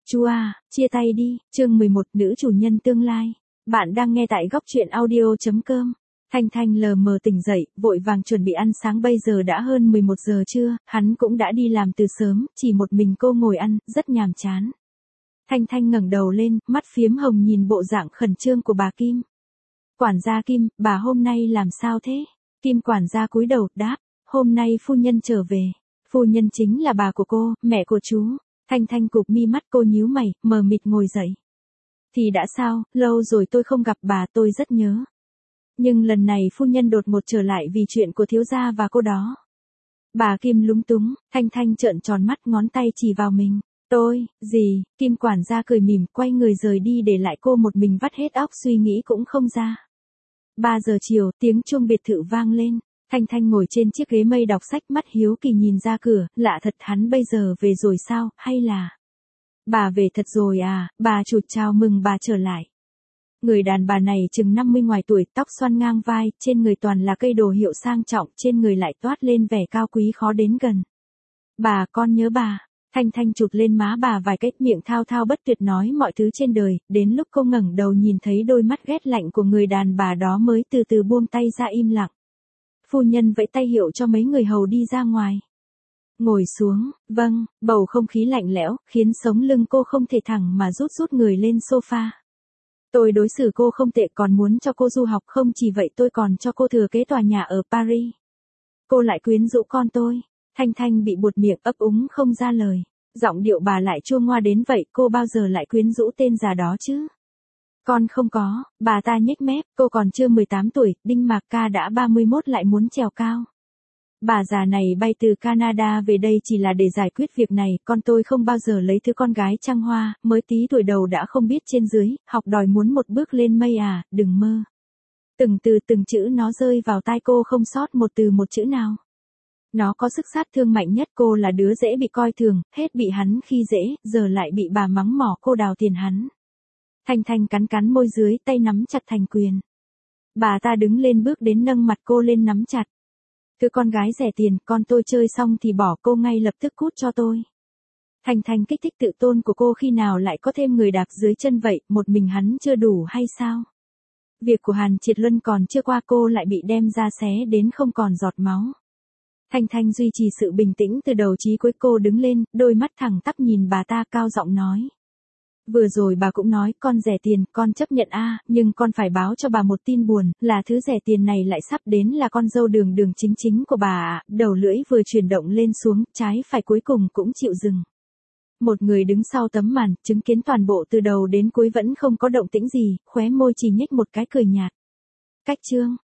Chú à, chia tay đi, chương 11 nữ chủ nhân tương lai. Bạn đang nghe tại góc truyện audio.com. Thanh Thanh lờ mờ tỉnh dậy, vội vàng chuẩn bị ăn sáng, bây giờ đã hơn 11 giờ trưa, hắn cũng đã đi làm từ sớm, chỉ một mình cô ngồi ăn, rất nhàm chán. Thanh Thanh ngẩng đầu lên, mắt phiếm hồng nhìn bộ dạng khẩn trương của bà Kim. Quản gia Kim, bà hôm nay làm sao thế? Kim quản gia cúi đầu, đáp, hôm nay phu nhân trở về. Phu nhân chính là bà của cô, mẹ của chú. Thanh Thanh cụp mi mắt, cô nhíu mày, mờ mịt ngồi dậy. Thì đã sao, lâu rồi tôi không gặp bà, tôi rất nhớ. Nhưng lần này phu nhân đột ngột trở lại vì chuyện của thiếu gia và cô đó. Bà Kim lúng túng, Thanh Thanh trợn tròn mắt, ngón tay chỉ vào mình. Tôi, gì? Kim quản gia cười mỉm, quay người rời đi để lại cô một mình vắt hết óc suy nghĩ cũng không ra. 3 giờ chiều, tiếng chuông biệt thự vang lên. Thanh Thanh ngồi trên chiếc ghế mây đọc sách, mắt hiếu kỳ nhìn ra cửa, lạ thật, hắn bây giờ về rồi sao, hay là... Bà về thật rồi à, bà chủ chào mừng bà trở lại. Người đàn bà này chừng 50 ngoài tuổi, tóc xoăn ngang vai, trên người toàn là cây đồ hiệu sang trọng, trên người lại toát lên vẻ cao quý khó đến gần. Bà, con nhớ bà. Thanh Thanh chụp lên má bà vài cái, miệng thao thao bất tuyệt nói mọi thứ trên đời, đến lúc cô ngẩng đầu nhìn thấy đôi mắt ghét lạnh của người đàn bà đó mới từ từ buông tay ra im lặng. Phu nhân vẫy tay hiệu cho mấy người hầu đi ra ngoài. Ngồi xuống, vâng, bầu không khí lạnh lẽo, khiến sống lưng cô không thể thẳng mà rút người lên sofa. Tôi đối xử cô không tệ, còn muốn cho cô du học, không chỉ vậy tôi còn cho cô thừa kế tòa nhà ở Paris. Cô lại quyến rũ con tôi. Thanh Thanh bị buột miệng, ấp úng không ra lời. Giọng điệu bà lại chua ngoa đến vậy, cô bao giờ lại quyến rũ tên già đó chứ? Con không có, bà ta nhếch mép, cô còn chưa 18 tuổi, Đinh Mạc Ca đã 31 lại muốn trèo cao. Bà già này bay từ Canada về đây chỉ là để giải quyết việc này, con tôi không bao giờ lấy thứ con gái trăng hoa, mới tí tuổi đầu đã không biết trên dưới, học đòi muốn một bước lên mây à, đừng mơ. Từng từ từng chữ nó rơi vào tai cô không sót một từ một chữ nào. Nó có sức sát thương mạnh nhất, cô là đứa dễ bị coi thường, hết bị hắn khi dễ, giờ lại bị bà mắng mỏ cô đào tiền hắn. Thanh Thanh cắn môi dưới, tay nắm chặt thành quyền. Bà ta đứng lên bước đến nâng mặt cô lên nắm chặt. Thứ con gái rẻ tiền, con tôi chơi xong thì bỏ cô ngay lập tức, cút cho tôi. Thanh Thanh kích thích tự tôn của cô, khi nào lại có thêm người đạp dưới chân vậy, một mình hắn chưa đủ hay sao? Việc của Hàn Triệt Luân còn chưa qua cô lại bị đem ra xé đến không còn giọt máu. Thanh Thanh duy trì sự bình tĩnh từ đầu chí cuối, cô đứng lên, đôi mắt thẳng tắp nhìn bà ta, cao giọng nói. Vừa rồi bà cũng nói, con rẻ tiền, con chấp nhận nhưng con phải báo cho bà một tin buồn, là thứ rẻ tiền này lại sắp đến là con dâu đường chính của bà ạ. Đầu lưỡi vừa chuyển động lên xuống, trái phải cuối cùng cũng chịu dừng. Một người đứng sau tấm màn, chứng kiến toàn bộ từ đầu đến cuối vẫn không có động tĩnh gì, khóe môi chỉ nhếch một cái cười nhạt. Cách chương.